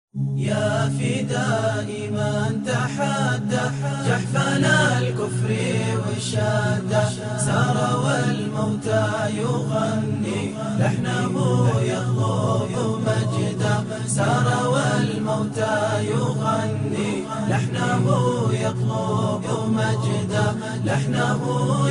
يا فداء من تحدى جحفنا الكفر والشدة، سار والموتى يغني لحنه يطلب مجدا، سار والموتى يغني لحنه يطلب مجدا، لحنه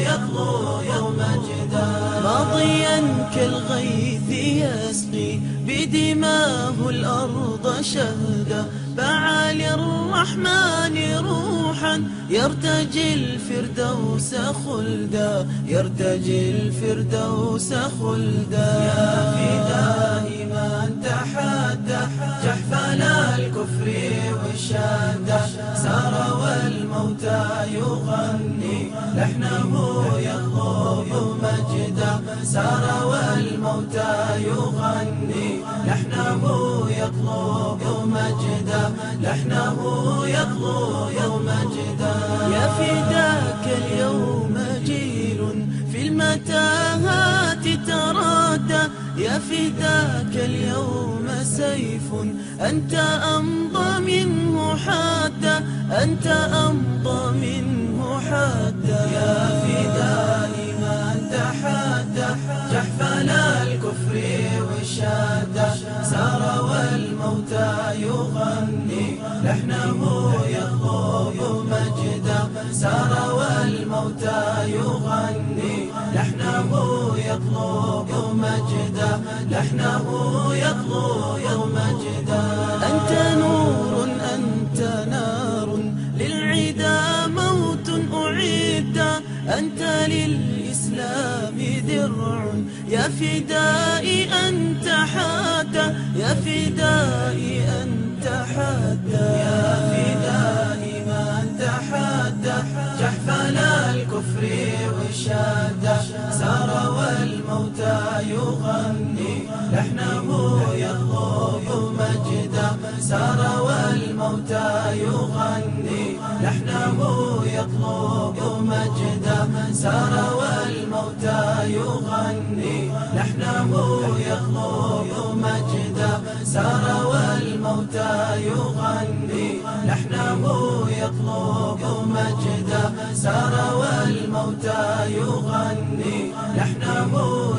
يطلب مجدا. ماضيا كالغيث يسقي بدماه الأرض شهدا، باع للرحمن روحا يرتجي الفردوس خلدا، يرتجي الفردوس خلدا. يا فداء من تحدى جحفنا الكفر والشدة، سار والموتى يغني لحنه يطلب مجدا، سار والموتى يغني لحنه يطلب مجدا، لحنه يطلب مجدا. يا فداك اليوم جيل في المتاهات تردى، يا فداك اليوم سيف أنت أمضى منه حادا، أنت أمضى منه حادا. يا فداء من تحدى جحفنا الكفر والشدة، سار والموتى يغني لحنه يطلب مجدا، سار والموتى يغني لحنه يطلب مجدا، لحنه يطلب مجدا. أنت نور أنت نار للعدا موت أعد، أنت للإسلام درع يا فدائي أنت حادى، يا فدائي أنت حادى. يا فدائي من تحدى جحفنا الكفر والشدة، سار والموتى يغني لحنه يطلب مجدا، سار والموتى يغني لحنه يطلب مجدا، سار والموتى يغني لحنه يطلب مجدا، سار والموتى يغني لحنه يطلب مجدا، سار والموتى يغني لحنه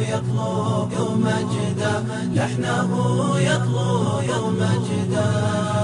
يطلب مجدا، لحنه يطلب مجدا.